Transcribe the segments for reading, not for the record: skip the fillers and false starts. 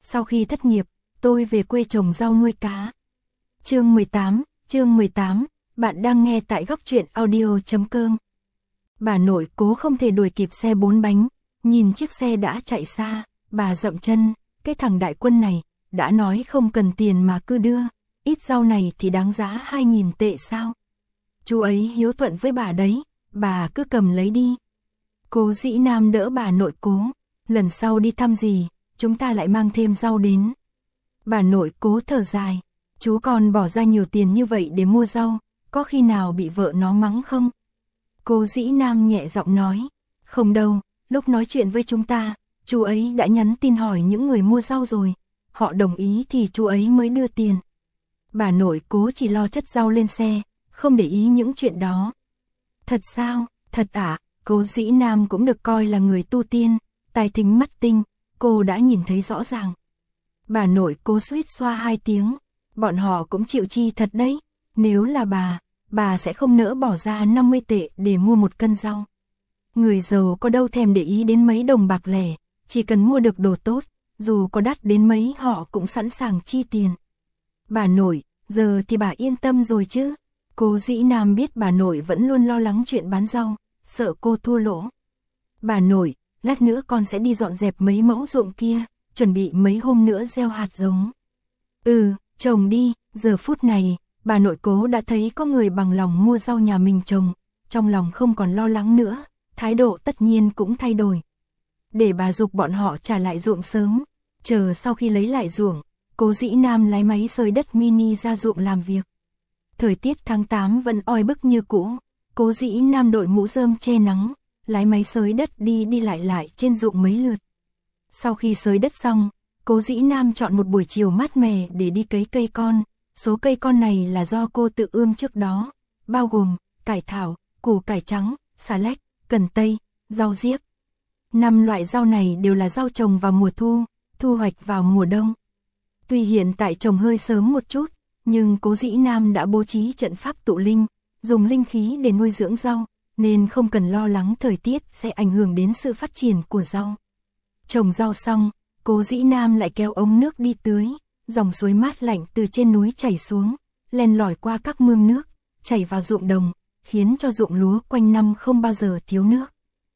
sau khi thất nghiệp, tôi về quê trồng rau nuôi cá. Chương 18, bạn đang nghe tại góc truyện audio.com. Bà nội Cố không thể đuổi kịp xe 4 bánh, nhìn chiếc xe đã chạy xa, bà dậm chân, cái thằng đại quân này, đã nói không cần tiền mà cứ đưa, ít rau này thì đáng giá 2.000 tệ sao? Chú ấy hiếu thuận với bà đấy, bà cứ cầm lấy đi. Cố Dĩ Nam đỡ bà nội Cố, lần sau đi thăm gì, chúng ta lại mang thêm rau đến. Bà nội Cố thở dài, chú còn bỏ ra nhiều tiền như vậy để mua rau, có khi nào bị vợ nó mắng không? Cố Dĩ Nam nhẹ giọng nói, không đâu, lúc nói chuyện với chúng ta, chú ấy đã nhắn tin hỏi những người mua rau rồi, họ đồng ý thì chú ấy mới đưa tiền. Bà nội Cố chỉ lo chất rau lên xe, không để ý những chuyện đó. Thật sao, thật ạ, Cố Dĩ Nam cũng được coi là người tu tiên, tai thính mắt tinh, cô đã nhìn thấy rõ ràng. Bà nội Cố suýt xoa 2 tiếng, bọn họ cũng chịu chi thật đấy, nếu là bà sẽ không nỡ bỏ ra 50 tệ để mua 1 cân rau. Người giàu có đâu thèm để ý đến mấy đồng bạc lẻ, chỉ cần mua được đồ tốt, dù có đắt đến mấy họ cũng sẵn sàng chi tiền. Bà nội, giờ thì bà yên tâm rồi chứ? Cố Dĩ Nam biết bà nội vẫn luôn lo lắng chuyện bán rau, sợ cô thua lỗ. Bà nội, lát nữa con sẽ đi dọn dẹp mấy mẫu ruộng kia, chuẩn bị mấy hôm nữa gieo hạt giống. Trồng đi, giờ phút này, bà nội Cố đã thấy có người bằng lòng mua rau nhà mình trồng, trong lòng không còn lo lắng nữa, thái độ tất nhiên cũng thay đổi. Để bà giục bọn họ trả lại ruộng sớm, chờ sau khi lấy lại ruộng, Cố Dĩ Nam lái máy xới đất mini ra ruộng làm việc. Thời tiết tháng 8 vẫn oi bức như cũ, Cố Dĩ Nam đội mũ rơm che nắng, lái máy xới đất đi lại trên ruộng mấy lượt. Sau khi xới đất xong, Cố Dĩ Nam chọn một buổi chiều mát mẻ để đi cấy cây con. Số cây con này là do cô tự ươm trước đó, bao gồm cải thảo, củ cải trắng, xà lách, cần tây, rau diếp. 5 loại rau này đều là rau trồng vào mùa thu, thu hoạch vào mùa đông. Tuy hiện tại trồng hơi sớm một chút, nhưng Cố Dĩ Nam đã bố trí trận pháp tụ linh, dùng linh khí để nuôi dưỡng rau, nên không cần lo lắng thời tiết sẽ ảnh hưởng đến sự phát triển của rau. Trồng rau xong, Cố Dĩ Nam lại kéo ống nước đi tưới, dòng suối mát lạnh từ trên núi chảy xuống, len lỏi qua các mương nước, chảy vào ruộng đồng, khiến cho ruộng lúa quanh năm không bao giờ thiếu nước.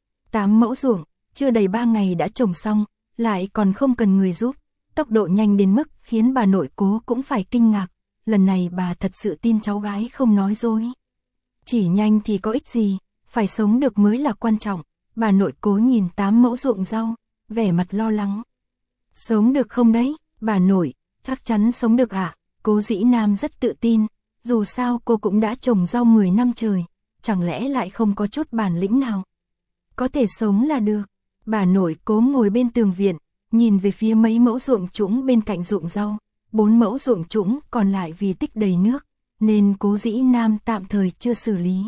8 mẫu ruộng, chưa đầy 3 ngày đã trồng xong, lại còn không cần người giúp, tốc độ nhanh đến mức khiến bà nội Cố cũng phải kinh ngạc, lần này bà thật sự tin cháu gái không nói dối. Chỉ nhanh thì có ích gì, phải sống được mới là quan trọng, bà nội Cố nhìn 8 mẫu ruộng rau, vẻ mặt lo lắng. Sống được không đấy, bà nội, chắc chắn sống được ạ. Cố Dĩ Nam rất tự tin, dù sao cô cũng đã trồng rau 10 năm trời, chẳng lẽ lại không có chút bản lĩnh nào. Có thể sống là được. Bà nội Cố ngồi bên tường viện, nhìn về phía mấy mẫu ruộng trũng bên cạnh ruộng rau, 4 mẫu ruộng trũng còn lại vì tích đầy nước, nên Cố Dĩ Nam tạm thời chưa xử lý.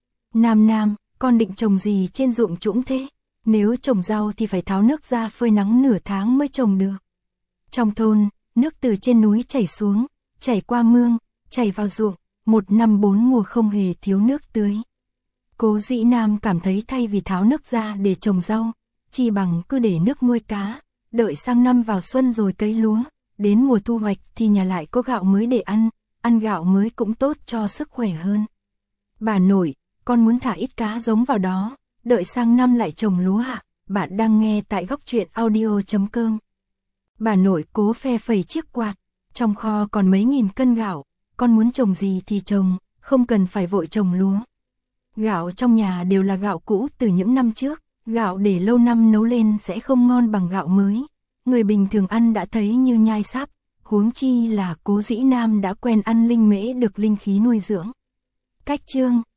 Nam, con định trồng gì trên ruộng trũng thế? Nếu trồng rau thì phải tháo nước ra phơi nắng nửa tháng mới trồng được. Trong thôn, nước từ trên núi chảy xuống, chảy qua mương, chảy vào ruộng, 1 năm 4 mùa không hề thiếu nước tưới. Cố Dĩ Nam cảm thấy thay vì tháo nước ra để trồng rau, chi bằng cứ để nước nuôi cá, đợi sang năm vào xuân rồi cấy lúa, đến mùa thu hoạch thì nhà lại có gạo mới để ăn gạo mới cũng tốt cho sức khỏe hơn. Bà nội, con muốn thả ít cá giống vào đó, đợi sang năm lại trồng lúa ạ. Bạn đang nghe tại góc truyện audio.com. Bà nội Cố phe phẩy chiếc quạt, trong kho còn mấy nghìn cân gạo, con muốn trồng gì thì trồng, không cần phải vội trồng lúa. Gạo trong nhà đều là gạo cũ từ những năm trước, gạo để lâu năm nấu lên sẽ không ngon bằng gạo mới. Người bình thường ăn đã thấy như nhai sáp, huống chi là Cố Dĩ Nam đã quen ăn linh mễ được linh khí nuôi dưỡng. Cách chương